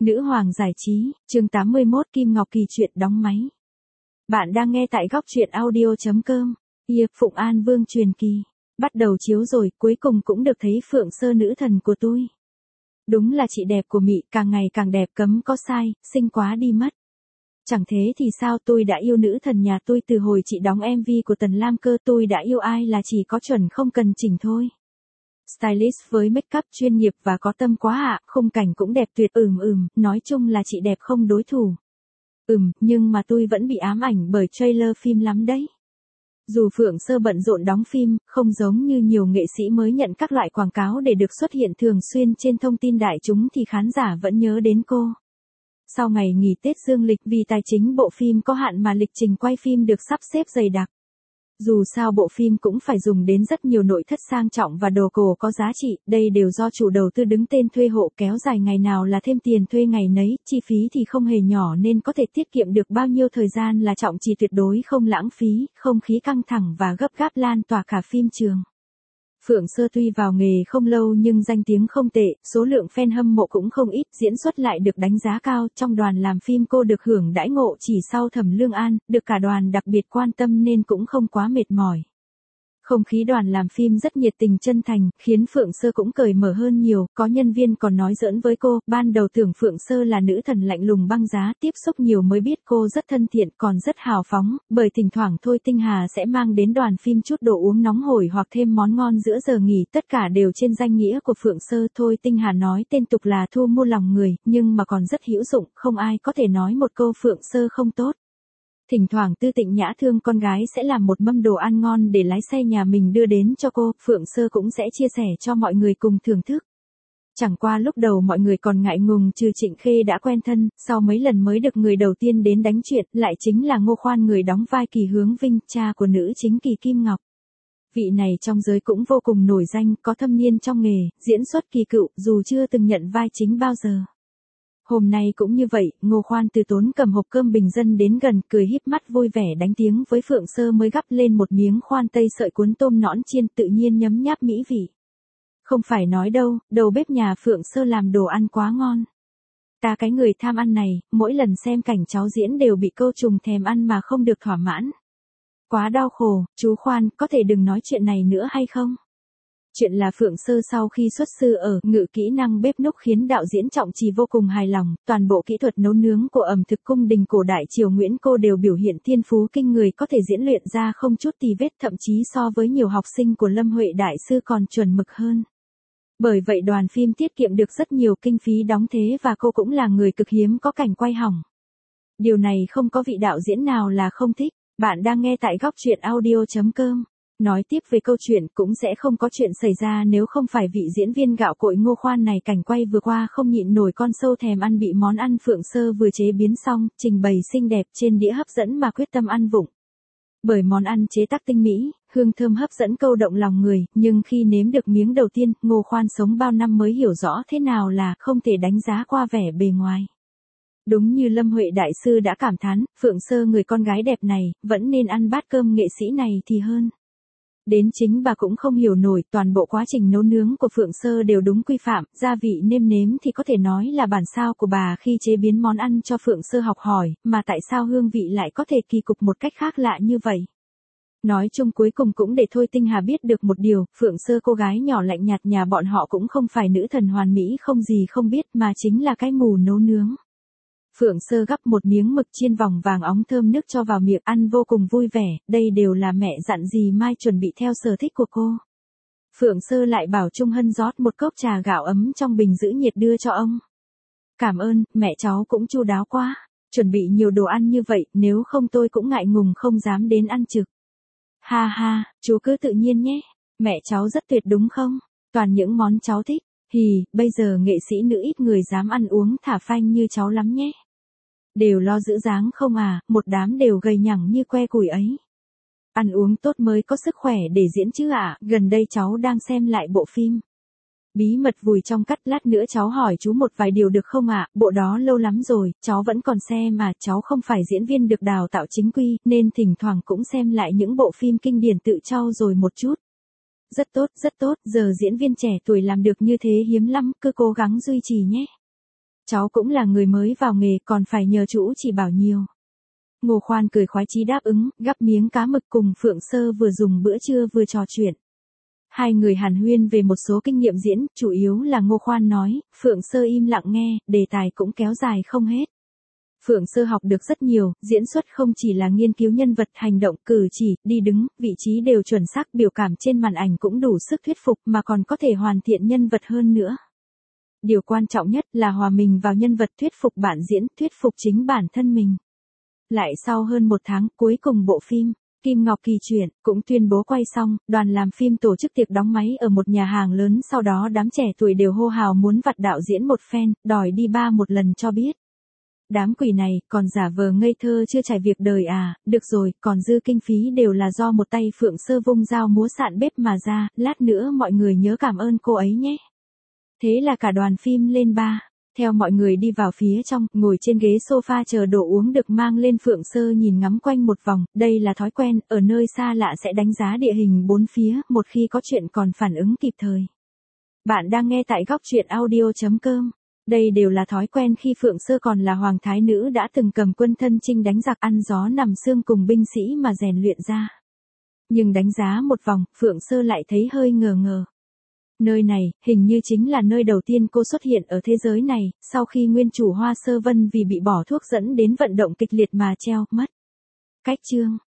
Nữ hoàng giải trí, chương 81 Kim Ngọc Kỳ truyện đóng máy. Bạn đang nghe tại góc truyện audio.com. Phụng An Vương truyền kỳ. Bắt đầu chiếu rồi, cuối cùng cũng được thấy Phượng Sơ nữ thần của tôi. Đúng là chị đẹp của Mị, càng ngày càng đẹp cấm có sai, xinh quá đi mất. Chẳng thế thì sao, tôi đã yêu nữ thần nhà tôi từ hồi chị đóng MV của Tần Lam cơ, tôi đã yêu ai là chỉ có chuẩn không cần chỉnh thôi. Stylist với make up chuyên nghiệp và có tâm quá ạ, khung cảnh cũng đẹp tuyệt. Nói chung là chị đẹp không đối thủ. Nhưng mà tôi vẫn bị ám ảnh bởi trailer phim lắm đấy. Dù Phượng Sơ bận rộn đóng phim, không giống như nhiều nghệ sĩ mới nhận các loại quảng cáo để được xuất hiện thường xuyên trên thông tin đại chúng thì khán giả vẫn nhớ đến cô. Sau ngày nghỉ Tết dương lịch vì tài chính bộ phim có hạn mà lịch trình quay phim được sắp xếp dày đặc. Dù sao bộ phim cũng phải dùng đến rất nhiều nội thất sang trọng và đồ cổ có giá trị, đây đều do chủ đầu tư đứng tên thuê hộ, kéo dài ngày nào là thêm tiền thuê ngày nấy, chi phí thì không hề nhỏ nên có thể tiết kiệm được bao nhiêu thời gian là trọng trì tuyệt đối không lãng phí, không khí căng thẳng và gấp gáp lan tỏa cả phim trường. Phượng Sơ tuy vào nghề không lâu nhưng danh tiếng không tệ, số lượng fan hâm mộ cũng không ít, diễn xuất lại được đánh giá cao, trong đoàn làm phim cô được hưởng đãi ngộ chỉ sau Thẩm Lương An, được cả đoàn đặc biệt quan tâm nên cũng không quá mệt mỏi. Không khí đoàn làm phim rất nhiệt tình chân thành, khiến Phượng Sơ cũng cởi mở hơn nhiều, có nhân viên còn nói giỡn với cô, ban đầu tưởng Phượng Sơ là nữ thần lạnh lùng băng giá, tiếp xúc nhiều mới biết cô rất thân thiện còn rất hào phóng, bởi thỉnh thoảng Thôi Tinh Hà sẽ mang đến đoàn phim chút đồ uống nóng hổi hoặc thêm món ngon giữa giờ nghỉ, tất cả đều trên danh nghĩa của Phượng Sơ. Thôi Tinh Hà nói tên tục là thu mua lòng người, nhưng mà còn rất hữu dụng, không ai có thể nói một câu Phượng Sơ không tốt. Thỉnh thoảng Tư Tịnh Nhã thương con gái sẽ làm một mâm đồ ăn ngon để lái xe nhà mình đưa đến cho cô, Phượng Sơ cũng sẽ chia sẻ cho mọi người cùng thưởng thức. Chẳng qua lúc đầu mọi người còn ngại ngùng trừ Trịnh Khê đã quen thân, sau mấy lần mới được người đầu tiên đến đánh chuyện, lại chính là Ngô Khoan người đóng vai Kỳ Hướng Vinh, cha của nữ chính Kỳ Kim Ngọc. Vị này trong giới cũng vô cùng nổi danh, có thâm niên trong nghề, diễn xuất kỳ cựu, dù chưa từng nhận vai chính bao giờ. Hôm nay cũng như vậy, Ngô Khoan từ tốn cầm hộp cơm bình dân đến gần, cười híp mắt vui vẻ đánh tiếng với Phượng Sơ mới gắp lên một miếng khoan tây sợi cuốn tôm nõn chiên, tự nhiên nhấm nháp mỹ vị. Không phải nói đâu, đầu bếp nhà Phượng Sơ làm đồ ăn quá ngon. Ta cái người tham ăn này, mỗi lần xem cảnh cháu diễn đều bị câu trùng thèm ăn mà không được thỏa mãn. Quá đau khổ, chú Khoan, có thể đừng nói chuyện này nữa hay không? Chuyện là Phượng Sơ sau khi xuất sư ở Ngự kỹ năng bếp núc khiến đạo diễn Trọng Trì vô cùng hài lòng, toàn bộ kỹ thuật nấu nướng của ẩm thực cung đình cổ đại triều Nguyễn cô đều biểu hiện thiên phú kinh người, có thể diễn luyện ra không chút tì vết, thậm chí so với nhiều học sinh của Lâm Huệ đại sư còn chuẩn mực hơn. Bởi vậy đoàn phim tiết kiệm được rất nhiều kinh phí đóng thế và cô cũng là người cực hiếm có cảnh quay hỏng. Điều này không có vị đạo diễn nào là không thích. Bạn đang nghe tại góc truyện audio.com. Nói tiếp về câu chuyện cũng sẽ không có chuyện xảy ra nếu không phải vị diễn viên gạo cội Ngô Khoan này cảnh quay vừa qua không nhịn nổi con sâu thèm ăn bị món ăn Phượng Sơ vừa chế biến xong, trình bày xinh đẹp trên đĩa hấp dẫn mà quyết tâm ăn vụng. Bởi món ăn chế tác tinh mỹ, hương thơm hấp dẫn câu động lòng người, nhưng khi nếm được miếng đầu tiên, Ngô Khoan sống bao năm mới hiểu rõ thế nào là không thể đánh giá qua vẻ bề ngoài. Đúng như Lâm Huệ đại sư đã cảm thán, Phượng Sơ người con gái đẹp này, vẫn nên ăn bát cơm nghệ sĩ này thì hơn. Đến chính bà cũng không hiểu nổi, toàn bộ quá trình nấu nướng của Phượng Sơ đều đúng quy phạm, gia vị nêm nếm thì có thể nói là bản sao của bà khi chế biến món ăn cho Phượng Sơ học hỏi, mà tại sao hương vị lại có thể kỳ cục một cách khác lạ như vậy. Nói chung cuối cùng cũng để Thôi Tinh Hà biết được một điều, Phượng Sơ cô gái nhỏ lạnh nhạt nhà bọn họ cũng không phải nữ thần hoàn mỹ không gì không biết mà chính là cái mù nấu nướng. Phượng Sơ gắp một miếng mực chiên vòng vàng óng thơm nước cho vào miệng ăn vô cùng vui vẻ, đây đều là mẹ dặn dì Mai chuẩn bị theo sở thích của cô. Phượng Sơ lại bảo Trung Hân rót một cốc trà gạo ấm trong bình giữ nhiệt đưa cho ông. Cảm ơn, mẹ cháu cũng chu đáo quá, chuẩn bị nhiều đồ ăn như vậy, nếu không tôi cũng ngại ngùng không dám đến ăn trực. Ha ha, chú cứ tự nhiên nhé, mẹ cháu rất tuyệt đúng không, toàn những món cháu thích. Bây giờ nghệ sĩ nữ ít người dám ăn uống thả phanh như cháu lắm nhé. Đều lo giữ dáng không à, một đám đều gầy nhẳng như que củi ấy. Ăn uống tốt mới có sức khỏe để diễn chứ ạ, gần đây cháu đang xem lại bộ phim. Bí mật vùi trong cắt, lát nữa cháu hỏi chú một vài điều được không ạ, bộ đó lâu lắm rồi, cháu vẫn còn xem mà, cháu không phải diễn viên được đào tạo chính quy, nên thỉnh thoảng cũng xem lại những bộ phim kinh điển tự trau dồi một chút. Rất tốt, giờ diễn viên trẻ tuổi làm được như thế hiếm lắm, cứ cố gắng duy trì nhé. cháu cũng là người mới vào nghề còn phải nhờ chủ chỉ bảo nhiều. Ngô Khoan cười khoái chí đáp ứng, gắp miếng cá mực cùng Phượng Sơ vừa dùng bữa trưa vừa trò chuyện. Hai người hàn huyên về một số kinh nghiệm diễn, chủ yếu là Ngô Khoan nói, Phượng Sơ im lặng nghe, đề tài cũng kéo dài không hết. Phượng Sơ học được rất nhiều, diễn xuất không chỉ là nghiên cứu nhân vật, hành động, cử chỉ, đi đứng, vị trí đều chuẩn xác, biểu cảm trên màn ảnh cũng đủ sức thuyết phục mà còn có thể hoàn thiện nhân vật hơn nữa. Điều quan trọng nhất là hòa mình vào nhân vật, thuyết phục bạn diễn, thuyết phục chính bản thân mình. Lại sau hơn 1 tháng, cuối cùng bộ phim Kim Ngọc Kỳ Truyện cũng tuyên bố quay xong, đoàn làm phim tổ chức tiệc đóng máy ở một nhà hàng lớn, sau đó đám trẻ tuổi đều hô hào muốn vặt đạo diễn một phen, đòi đi ba một lần cho biết. Đám quỷ này, còn giả vờ ngây thơ chưa trải việc đời à, được rồi, còn dư kinh phí đều là do một tay Phượng Sơ vung dao múa sạn bếp mà ra, lát nữa mọi người nhớ cảm ơn cô ấy nhé. Thế là cả đoàn phim lên ba. Theo mọi người đi vào phía trong, ngồi trên ghế sofa chờ đồ uống được mang lên, Phượng Sơ nhìn ngắm quanh một vòng, đây là thói quen, ở nơi xa lạ sẽ đánh giá địa hình bốn phía, một khi có chuyện còn phản ứng kịp thời. Bạn đang nghe tại góc truyện audio.com. Đây đều là thói quen khi Phượng Sơ còn là hoàng thái nữ đã từng cầm quân thân chinh đánh giặc, ăn gió nằm sương cùng binh sĩ mà rèn luyện ra. Nhưng đánh giá một vòng, Phượng Sơ lại thấy hơi ngờ ngờ. Nơi này, hình như chính là nơi đầu tiên cô xuất hiện ở thế giới này, sau khi nguyên chủ Hoa Sơ Vân vì bị bỏ thuốc dẫn đến vận động kịch liệt mà treo mất. Cách chương